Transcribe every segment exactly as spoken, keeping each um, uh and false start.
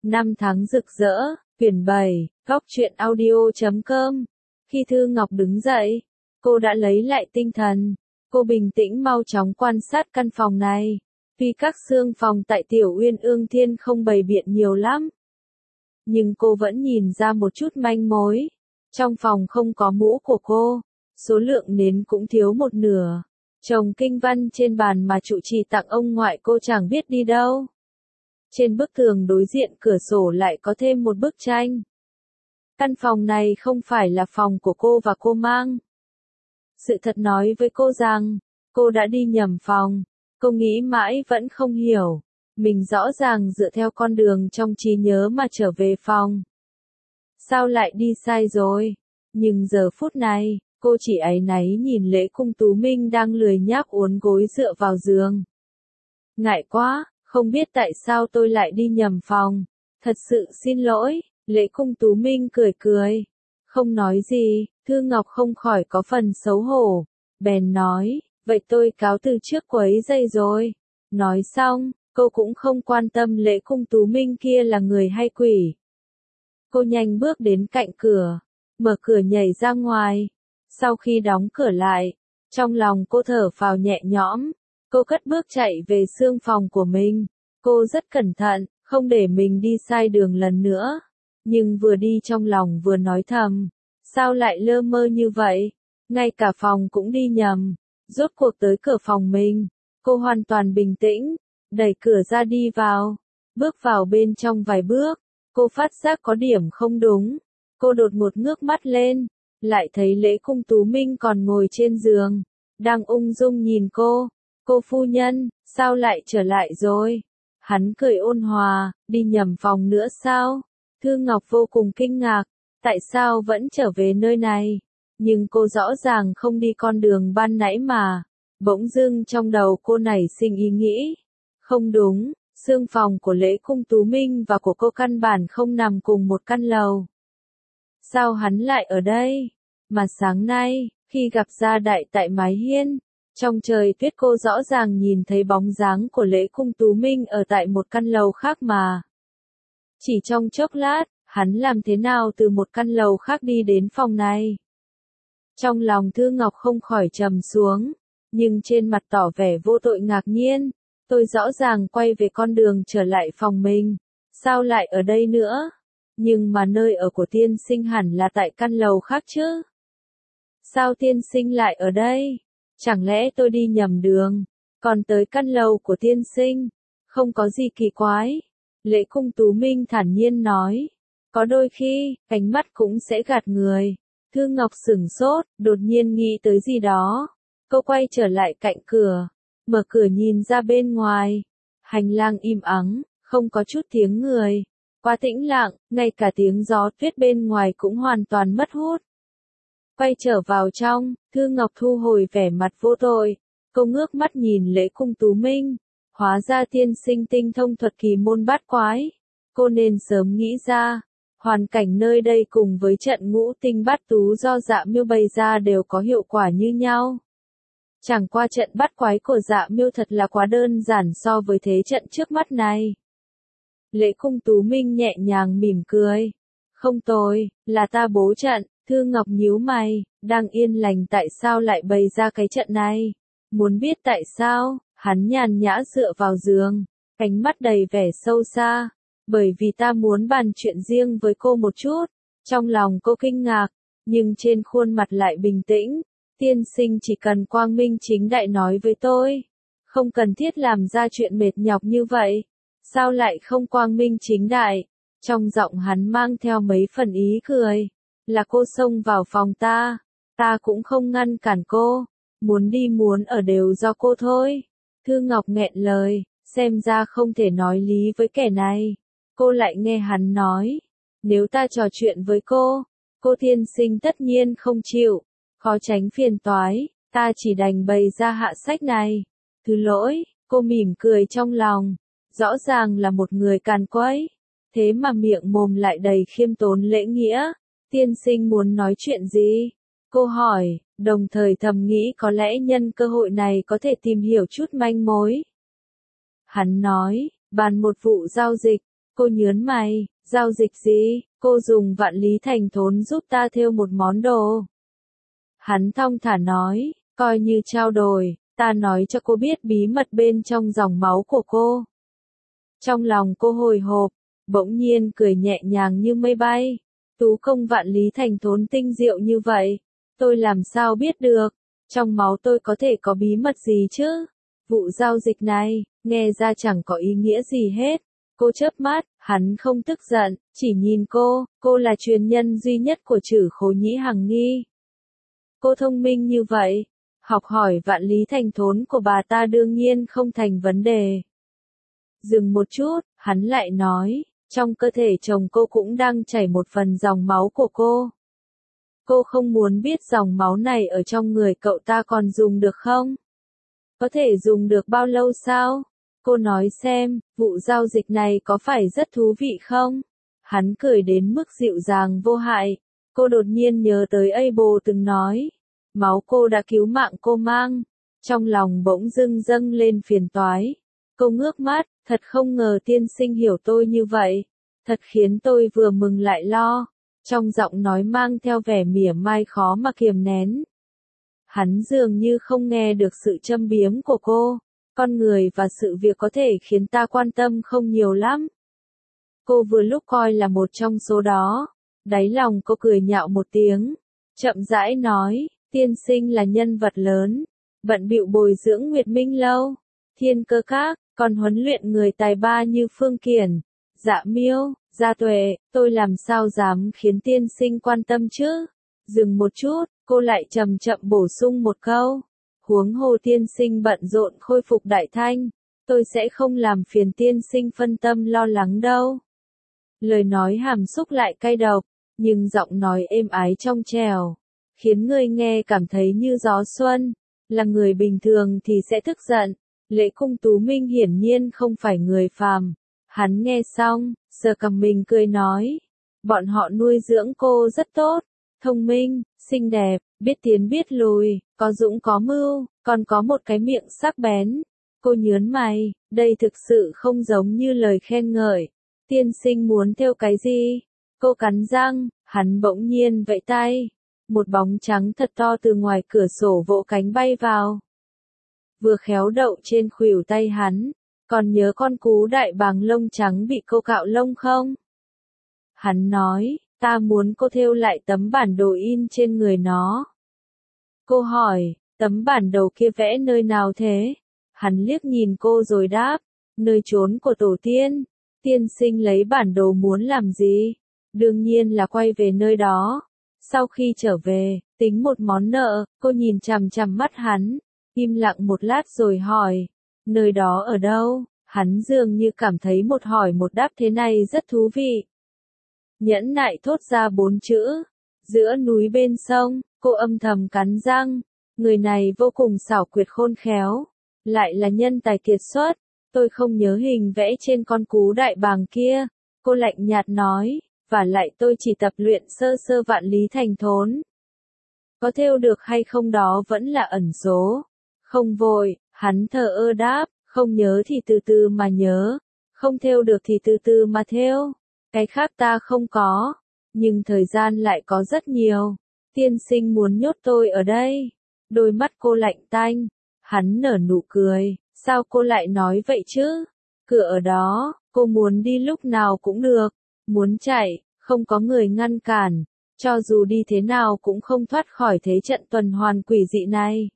Năm tháng rực rỡ, quyển bảy, góc truyện audio chấm com. Khi Thư Ngọc đứng dậy, cô đã lấy lại tinh thần. Cô bình tĩnh mau chóng quan sát căn phòng này. Tuy các xương phòng tại Tiểu Uyên Ương Thiên không bày biện nhiều lắm, nhưng cô vẫn nhìn ra một chút manh mối. Trong phòng không có mũ của cô, số lượng nến cũng thiếu một nửa. Chồng kinh văn trên bàn mà trụ trì tặng ông ngoại cô chẳng biết đi đâu. Trên bức tường đối diện cửa sổ lại có thêm một bức tranh. Căn phòng này không phải là phòng của cô và cô mang. Sự thật nói với cô rằng, cô đã đi nhầm phòng. Cô nghĩ mãi vẫn không hiểu. Mình rõ ràng dựa theo con đường trong trí nhớ mà trở về phòng. Sao lại đi sai rồi? Nhưng giờ phút này, cô chỉ áy náy nhìn Lễ Cung Tú Minh đang lười nhác uốn gối dựa vào giường. Ngại quá, không biết tại sao tôi lại đi nhầm phòng. Thật sự xin lỗi, Lễ Cung Tú Minh cười cười. Không nói gì, Thư Ngọc không khỏi có phần xấu hổ. Bèn nói, vậy tôi cáo từ trước quấy giày rồi. Nói xong, cô cũng không quan tâm Lễ Cung Tú Minh kia là người hay quỷ. Cô nhanh bước đến cạnh cửa, mở cửa nhảy ra ngoài. Sau khi đóng cửa lại, trong lòng cô thở phào nhẹ nhõm. Cô cất bước chạy về xương phòng của mình. Cô rất cẩn thận, không để mình đi sai đường lần nữa. Nhưng vừa đi trong lòng vừa nói thầm, sao lại lơ mơ như vậy? Ngay cả phòng cũng đi nhầm. Rốt cuộc tới cửa phòng mình, cô hoàn toàn bình tĩnh, đẩy cửa ra đi vào. Bước vào bên trong vài bước, cô phát giác có điểm không đúng. Cô đột ngột ngước mắt lên, lại thấy Lễ Cung Tú Minh còn ngồi trên giường, đang ung dung nhìn cô. Cô phu nhân, sao lại trở lại rồi? Hắn cười ôn hòa, đi nhầm phòng nữa sao? Thư Ngọc vô cùng kinh ngạc, tại sao vẫn trở về nơi này? Nhưng cô rõ ràng không đi con đường ban nãy mà. Bỗng dưng trong đầu cô nảy sinh ý nghĩ. Không đúng, xương phòng của Lễ Cung Tú Minh và của cô căn bản không nằm cùng một căn lầu. Sao hắn lại ở đây? Mà sáng nay, khi gặp Gia Đại tại mái hiên, trong trời tuyết cô rõ ràng nhìn thấy bóng dáng của Lễ Cung Tú Minh ở tại một căn lầu khác mà. Chỉ trong chốc lát, hắn làm thế nào từ một căn lầu khác đi đến phòng này? Trong lòng Thư Ngọc không khỏi trầm xuống, nhưng trên mặt tỏ vẻ vô tội ngạc nhiên. Tôi rõ ràng quay về con đường trở lại phòng mình, sao lại ở đây nữa? Nhưng mà nơi ở của tiên sinh hẳn là tại căn lầu khác chứ? Sao tiên sinh lại ở đây? Chẳng lẽ tôi đi nhầm đường, còn tới căn lầu của tiên sinh? Không có gì kỳ quái. Lễ Cung Tú Minh thản nhiên nói. Có đôi khi, ánh mắt cũng sẽ gạt người. Thư Ngọc sửng sốt, đột nhiên nghĩ tới gì đó. Cô quay trở lại cạnh cửa, mở cửa nhìn ra bên ngoài. Hành lang im ắng, không có chút tiếng người. Quá tĩnh lặng, ngay cả tiếng gió tuyết bên ngoài cũng hoàn toàn mất hút. Quay trở vào trong, Thư Ngọc thu hồi vẻ mặt vô tội. Cô ngước mắt nhìn Lễ Cung Tú Minh. Hóa ra tiên sinh tinh thông thuật kỳ môn bát quái. Cô nên sớm nghĩ ra. Hoàn cảnh nơi đây cùng với trận ngũ tinh bát tú do Dạ Miêu bày ra đều có hiệu quả như nhau. Chẳng qua trận bát quái của Dạ Miêu thật là quá đơn giản so với thế trận trước mắt này. Lễ Cung Tú Minh nhẹ nhàng mỉm cười. Không tồi, là ta bố trận. Thư Ngọc nhíu mày, đang yên lành tại sao lại bày ra cái trận này? Muốn biết tại sao? Hắn nhàn nhã dựa vào giường, ánh mắt đầy vẻ sâu xa. Bởi vì ta muốn bàn chuyện riêng với cô một chút. Trong lòng cô kinh ngạc, nhưng trên khuôn mặt lại bình tĩnh. Tiên sinh chỉ cần quang minh chính đại nói với tôi. Không cần thiết làm ra chuyện mệt nhọc như vậy. Sao lại không quang minh chính đại? Trong giọng hắn mang theo mấy phần ý cười. Là cô xông vào phòng ta. Ta cũng không ngăn cản cô. Muốn đi muốn ở đều do cô thôi. Thư Ngọc nghẹn lời, xem ra không thể nói lý với kẻ này. Cô lại nghe hắn nói. Nếu ta trò chuyện với cô, cô tiên sinh tất nhiên không chịu. Khó tránh phiền toái, ta chỉ đành bày ra hạ sách này. Thứ lỗi, cô mỉm cười trong lòng. Rõ ràng là một người càn quấy. Thế mà miệng mồm lại đầy khiêm tốn lễ nghĩa. Tiên sinh muốn nói chuyện gì? Cô hỏi, đồng thời thầm nghĩ có lẽ nhân cơ hội này có thể tìm hiểu chút manh mối. Hắn nói, bàn một vụ giao dịch, Cô nhớn mày, giao dịch gì? Cô dùng vạn lý thành thốn giúp ta thêu một món đồ. Hắn thong thả nói, coi như trao đổi, ta nói cho cô biết bí mật bên trong dòng máu của cô. Trong lòng cô hồi hộp, bỗng nhiên cười nhẹ nhàng như mây bay. Tú công vạn lý thành thốn tinh diệu như vậy, tôi làm sao biết được, trong máu tôi có thể có bí mật gì chứ? Vụ giao dịch này, nghe ra chẳng có ý nghĩa gì hết. Cô chớp mắt, hắn không tức giận, chỉ nhìn cô, cô là truyền nhân duy nhất của Trử Khố Nhĩ Hằng Nghi. Cô thông minh như vậy, học hỏi vạn lý thành thốn của bà ta đương nhiên không thành vấn đề. Dừng một chút, hắn lại nói, trong cơ thể chồng cô cũng đang chảy một phần dòng máu của cô. Cô không muốn biết dòng máu này ở trong người cậu ta còn dùng được không? Có thể dùng được bao lâu sao? Cô nói xem, vụ giao dịch này có phải rất thú vị không? Hắn cười đến mức dịu dàng vô hại. Cô đột nhiên nhớ tới Abel từng nói, máu cô đã cứu mạng cô mang. Trong lòng bỗng dưng dâng lên phiền toái. Cô ngước mắt, thật không ngờ tiên sinh hiểu tôi như vậy. Thật khiến tôi vừa mừng lại lo. Trong giọng nói mang theo vẻ mỉa mai khó mà kiềm nén. Hắn dường như không nghe được sự châm biếm của cô. Con người và sự việc có thể khiến ta quan tâm không nhiều lắm. Cô vừa lúc coi là một trong số đó. Đáy lòng cô cười nhạo một tiếng. Chậm rãi nói, tiên sinh là nhân vật lớn. Bận bịu bồi dưỡng Nguyệt Minh Lâu. Thiên Cơ Các, còn huấn luyện người tài ba như Phương Kiển, Dạ Miêu, Gia Tuệ, tôi làm sao dám khiến tiên sinh quan tâm chứ? Dừng một chút, cô lại chậm chậm bổ sung một câu. Huống hồ tiên sinh bận rộn khôi phục Đại Thanh, tôi sẽ không làm phiền tiên sinh phân tâm lo lắng đâu. Lời nói hàm xúc lại cay độc, nhưng giọng nói êm ái trong trẻo, khiến người nghe cảm thấy như gió xuân. Là người bình thường thì sẽ tức giận. Lễ Cung Tú Minh hiển nhiên không phải người phàm. Hắn nghe xong, sờ cằm mình cười nói. Bọn họ nuôi dưỡng cô rất tốt. Thông minh, xinh đẹp, biết tiến biết lùi, có dũng có mưu, còn có một cái miệng sắc bén. Cô nhớn mày, đây thực sự không giống như lời khen ngợi. Tiên sinh muốn thêu cái gì? Cô cắn răng, hắn bỗng nhiên vẫy tay. Một bóng trắng thật to từ ngoài cửa sổ vỗ cánh bay vào. Vừa khéo đậu trên khuỷu tay hắn. Còn nhớ con cú đại bàng lông trắng bị cô cạo lông không? Hắn nói, ta muốn cô thêu lại tấm bản đồ in trên người nó. Cô hỏi, tấm bản đồ kia vẽ nơi nào thế? Hắn liếc nhìn cô rồi đáp, nơi trốn của tổ tiên. Tiên sinh lấy bản đồ muốn làm gì? Đương nhiên là quay về nơi đó. Sau khi trở về, tính một món nợ, cô nhìn chằm chằm mắt hắn, im lặng một lát rồi hỏi, nơi đó ở đâu? Hắn dường như cảm thấy một hỏi một đáp thế này rất thú vị. Nhẫn nại thốt ra bốn chữ, giữa núi bên sông. Cô âm thầm cắn răng, người này vô cùng xảo quyệt khôn khéo, lại là nhân tài kiệt xuất. Tôi không nhớ hình vẽ trên con cú đại bàng kia. Cô lạnh nhạt nói, và lại tôi chỉ tập luyện sơ sơ vạn lý thành thốn. Có thêu được hay không đó vẫn là ẩn số. Không vội, hắn thờ ơ đáp, không nhớ thì từ từ mà nhớ, không thêu được thì từ từ mà thêu. Cái khác ta không có, nhưng thời gian lại có rất nhiều. Tiên sinh muốn nhốt tôi ở đây. Đôi mắt cô lạnh tanh, hắn nở nụ cười, sao cô lại nói vậy chứ? Cửa ở đó, cô muốn đi lúc nào cũng được, muốn chạy, không có người ngăn cản, cho dù đi thế nào cũng không thoát khỏi thế trận tuần hoàn quỷ dị này.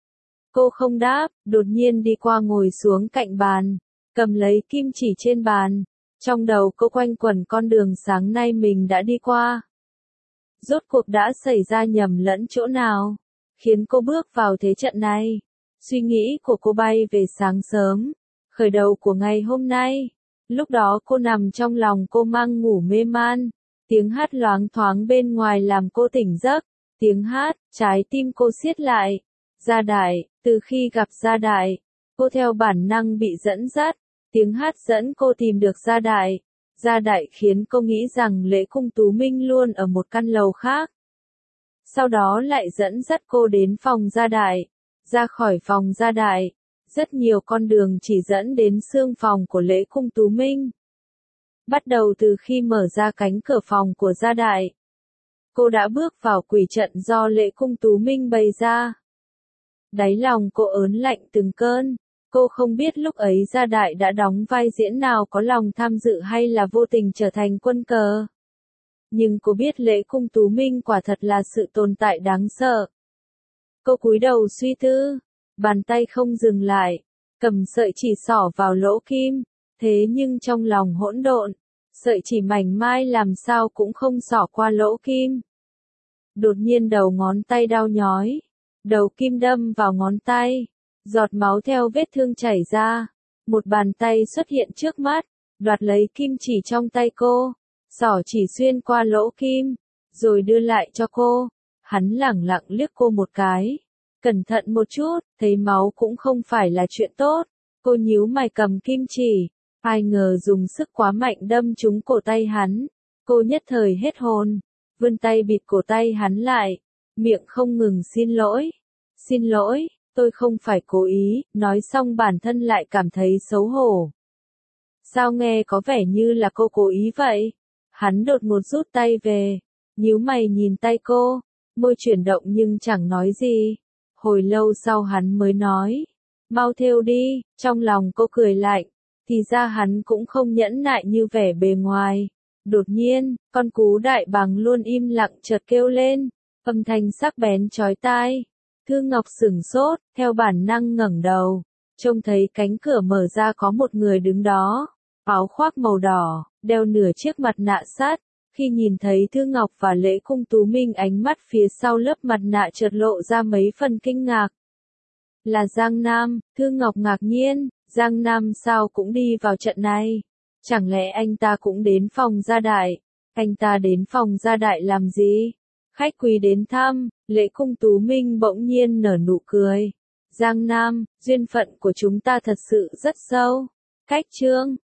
Cô không đáp, đột nhiên đi qua ngồi xuống cạnh bàn, cầm lấy kim chỉ trên bàn. Trong đầu cô quanh quẩn con đường sáng nay mình đã đi qua. Rốt cuộc đã xảy ra nhầm lẫn chỗ nào, khiến cô bước vào thế trận này. Suy nghĩ của cô bay về sáng sớm, khởi đầu của ngày hôm nay. Lúc đó cô nằm trong lòng cô mang ngủ mê man. Tiếng hát loáng thoáng bên ngoài làm cô tỉnh giấc. Tiếng hát, trái tim cô siết lại. Gia Đại, từ khi gặp Gia Đại, cô theo bản năng bị dẫn dắt. Tiếng hát dẫn cô tìm được Gia Đại. Gia Đại khiến cô nghĩ rằng Lễ Cung Tú Minh luôn ở một căn lầu khác. Sau đó lại dẫn dắt cô đến phòng Gia Đại. Ra khỏi phòng Gia Đại, rất nhiều con đường chỉ dẫn đến xương phòng của Lễ Cung Tú Minh. Bắt đầu từ khi mở ra cánh cửa phòng của Gia Đại, cô đã bước vào quỷ trận do Lệ Cung Tú Minh bày ra. Đáy lòng cô ớn lạnh từng cơn, cô không biết lúc ấy Gia Đại đã đóng vai diễn nào, có lòng tham dự hay là vô tình trở thành quân cờ. Nhưng cô biết Lệ Cung Tú Minh quả thật là sự tồn tại đáng sợ. Cô cúi đầu suy tư, bàn tay không dừng lại, cầm sợi chỉ xỏ vào lỗ kim, thế nhưng trong lòng hỗn độn, sợi chỉ mảnh mai làm sao cũng không xỏ qua lỗ kim. Đột nhiên đầu ngón tay đau nhói, đầu kim đâm vào ngón tay, giọt máu theo vết thương chảy ra, một bàn tay xuất hiện trước mắt, đoạt lấy kim chỉ trong tay cô, xỏ chỉ xuyên qua lỗ kim, rồi đưa lại cho cô. Hắn lẳng lặng liếc cô một cái, cẩn thận một chút, thấy máu cũng không phải là chuyện tốt. Cô nhíu mày cầm kim chỉ, ai ngờ dùng sức quá mạnh đâm trúng cổ tay hắn. Cô nhất thời hết hồn, vươn tay bịt cổ tay hắn lại, miệng không ngừng xin lỗi. Xin lỗi, tôi không phải cố ý, nói xong bản thân lại cảm thấy xấu hổ. Sao nghe có vẻ như là cô cố ý vậy? Hắn đột ngột rút tay về, nhíu mày nhìn tay cô, môi chuyển động nhưng chẳng nói gì. Hồi lâu sau hắn mới nói, mau thêu đi. Trong lòng cô cười lạnh, thì ra hắn cũng không nhẫn nại như vẻ bề ngoài. Đột nhiên, con cú đại bàng luôn im lặng chợt kêu lên, âm thanh sắc bén chói tai. Thư Ngọc sửng sốt, theo bản năng ngẩng đầu, trông thấy cánh cửa mở ra có một người đứng đó, áo khoác màu đỏ, đeo nửa chiếc mặt nạ sắt. Khi nhìn thấy Thư Ngọc và Lệ Cung Tú Minh, ánh mắt phía sau lớp mặt nạ chợt lộ ra mấy phần kinh ngạc. Là Giang Nam. Thư Ngọc ngạc nhiên, Giang Nam sao cũng đi vào trận này? Chẳng lẽ anh ta cũng đến phòng Gia Đại? Anh ta đến phòng Gia Đại làm gì? Khách quý đến thăm. Lệ Cung Tú Minh bỗng nhiên nở nụ cười. Giang Nam, duyên phận của chúng ta thật sự rất sâu. Cách chương